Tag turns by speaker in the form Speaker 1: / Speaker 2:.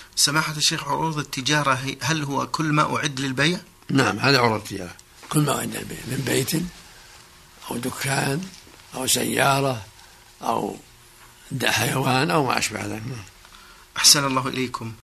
Speaker 1: سماحة الشيخ، عروض التجارة هل هو كل ما أعد للبيع؟
Speaker 2: نعم، هذا عروض التجارة، كل ما أعد للبيع من بيت أو دكان أو سيارة أو حيوان أو ما أشبه ذلك.
Speaker 1: أحسن الله إليكم.